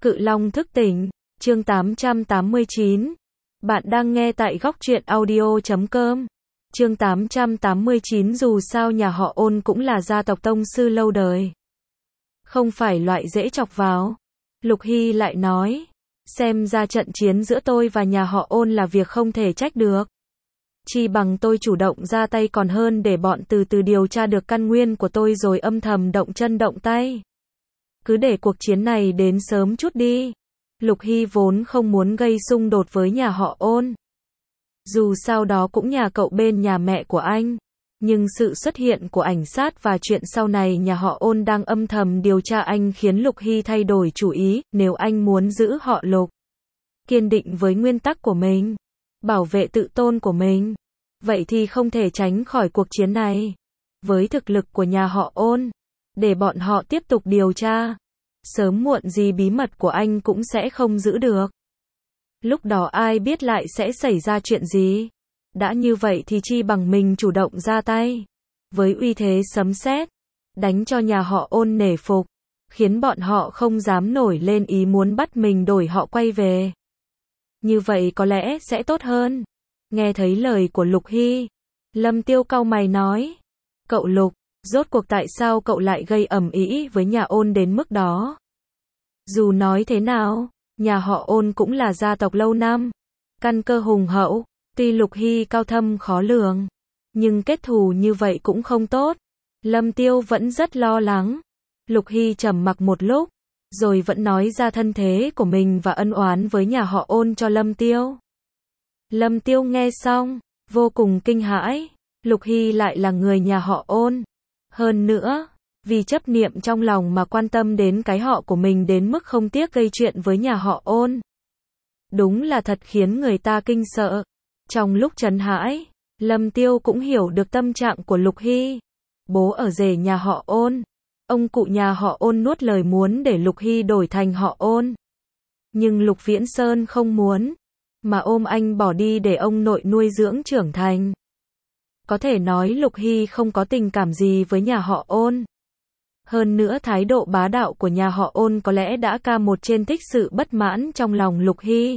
Cự Long thức tỉnh, chương 889. Bạn đang nghe tại góc truyện audio.com. Chương 889. Dù sao nhà họ Ôn cũng là gia tộc tông sư lâu đời, không phải loại dễ chọc vào. Lục Hy lại nói, xem ra trận chiến giữa tôi và nhà họ Ôn là việc không thể trách được. Chi bằng tôi chủ động ra tay còn hơn để bọn từ từ điều tra được căn nguyên của tôi rồi âm thầm động chân động tay. Cứ để cuộc chiến này đến sớm chút đi. Lục Hy vốn không muốn gây xung đột với nhà họ Ôn. Dù sao đó cũng nhà cậu bên nhà mẹ của anh. Nhưng sự xuất hiện của ảnh sát và chuyện sau này nhà họ Ôn đang âm thầm điều tra anh khiến Lục Hy thay đổi chủ ý. Nếu anh muốn giữ họ Lục, kiên định với nguyên tắc của mình, bảo vệ tự tôn của mình, vậy thì không thể tránh khỏi cuộc chiến này. Với thực lực của nhà họ Ôn, để bọn họ tiếp tục điều tra, sớm muộn gì bí mật của anh cũng sẽ không giữ được. Lúc đó ai biết lại sẽ xảy ra chuyện gì. Đã như vậy thì chi bằng mình chủ động ra tay, với uy thế sấm sét, đánh cho nhà họ Ôn nể phục, khiến bọn họ không dám nổi lên ý muốn bắt mình đổi họ quay về. Như vậy có lẽ sẽ tốt hơn. Nghe thấy lời của Lục Hy, Lâm Tiêu cau mày nói, cậu Lục, rốt cuộc tại sao cậu lại gây ầm ĩ với nhà Ôn đến mức đó? Dù nói thế nào, nhà họ Ôn cũng là gia tộc lâu năm, căn cơ hùng hậu. Tuy Lục Hy cao thâm khó lường, nhưng kết thù như vậy cũng không tốt. Lâm Tiêu vẫn rất lo lắng. Lục Hy trầm mặc một lúc, rồi vẫn nói ra thân thế của mình và ân oán với nhà họ Ôn cho Lâm Tiêu. Lâm Tiêu nghe xong, vô cùng kinh hãi. Lục Hy lại là người nhà họ Ôn. Hơn nữa, vì chấp niệm trong lòng mà quan tâm đến cái họ của mình đến mức không tiếc gây chuyện với nhà họ Ôn. Đúng là thật khiến người ta kinh sợ. Trong lúc trấn hãi, Lâm Tiêu cũng hiểu được tâm trạng của Lục Hy. Bố ở rể nhà họ Ôn, ông cụ nhà họ Ôn nuốt lời muốn để Lục Hy đổi thành họ Ôn. Nhưng Lục Viễn Sơn không muốn, mà ôm anh bỏ đi để ông nội nuôi dưỡng trưởng thành. Có thể nói Lục Hy không có tình cảm gì với nhà họ Ôn. Hơn nữa thái độ bá đạo của nhà họ Ôn có lẽ đã ca một trên tích sự bất mãn trong lòng Lục Hy.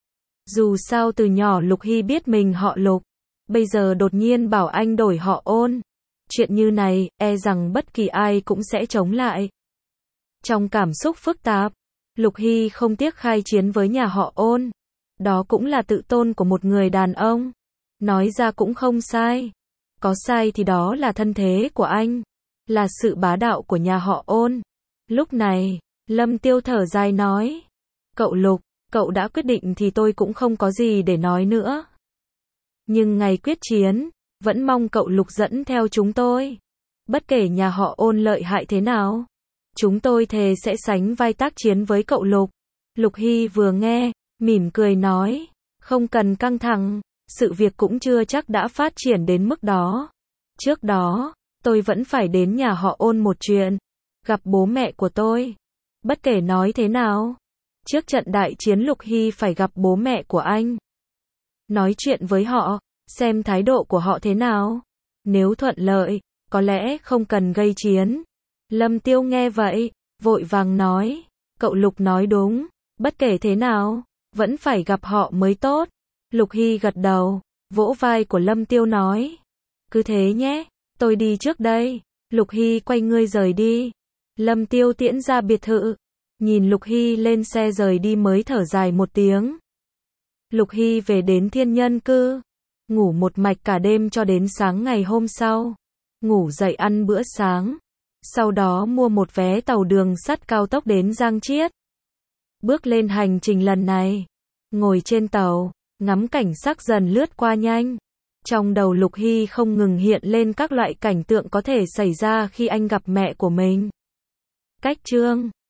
Dù sao từ nhỏ Lục Hy biết mình họ Lục, bây giờ đột nhiên bảo anh đổi họ Ôn. Chuyện như này, e rằng bất kỳ ai cũng sẽ chống lại. Trong cảm xúc phức tạp, Lục Hy không tiếc khai chiến với nhà họ Ôn. Đó cũng là tự tôn của một người đàn ông. Nói ra cũng không sai. Có sai thì đó là thân thế của anh, là sự bá đạo của nhà họ Ôn. Lúc này, Lâm Tiêu thở dài nói, cậu Lục, cậu đã quyết định thì tôi cũng không có gì để nói nữa. Nhưng ngày quyết chiến, vẫn mong cậu Lục dẫn theo chúng tôi. Bất kể nhà họ Ôn lợi hại thế nào, chúng tôi thề sẽ sánh vai tác chiến với cậu Lục. Lục Hy vừa nghe, mỉm cười nói, không cần căng thẳng, sự việc cũng chưa chắc đã phát triển đến mức đó. Trước đó, tôi vẫn phải đến nhà họ Ôn một chuyện, gặp bố mẹ của tôi. Bất kể nói thế nào, trước trận đại chiến Lục Hy phải gặp bố mẹ của anh. Nói chuyện với họ, xem thái độ của họ thế nào. Nếu thuận lợi, có lẽ không cần gây chiến. Lâm Tiêu nghe vậy, vội vàng nói, cậu Lục nói đúng, bất kể thế nào, vẫn phải gặp họ mới tốt. Lục Hy gật đầu, vỗ vai của Lâm Tiêu nói, cứ thế nhé, tôi đi trước đây. Lục Hy quay người rời đi. Lâm Tiêu tiễn ra biệt thự, nhìn Lục Hy lên xe rời đi mới thở dài một tiếng. Lục Hy về đến Thiên Nhân Cư, ngủ một mạch cả đêm cho đến sáng ngày hôm sau. Ngủ dậy ăn bữa sáng, sau đó mua một vé tàu đường sắt cao tốc đến Giang Chiết. Bước lên hành trình lần này, ngồi trên tàu, ngắm cảnh sắc dần lướt qua nhanh. Trong đầu Lục Hy không ngừng hiện lên các loại cảnh tượng có thể xảy ra khi anh gặp mẹ của mình. Cách chương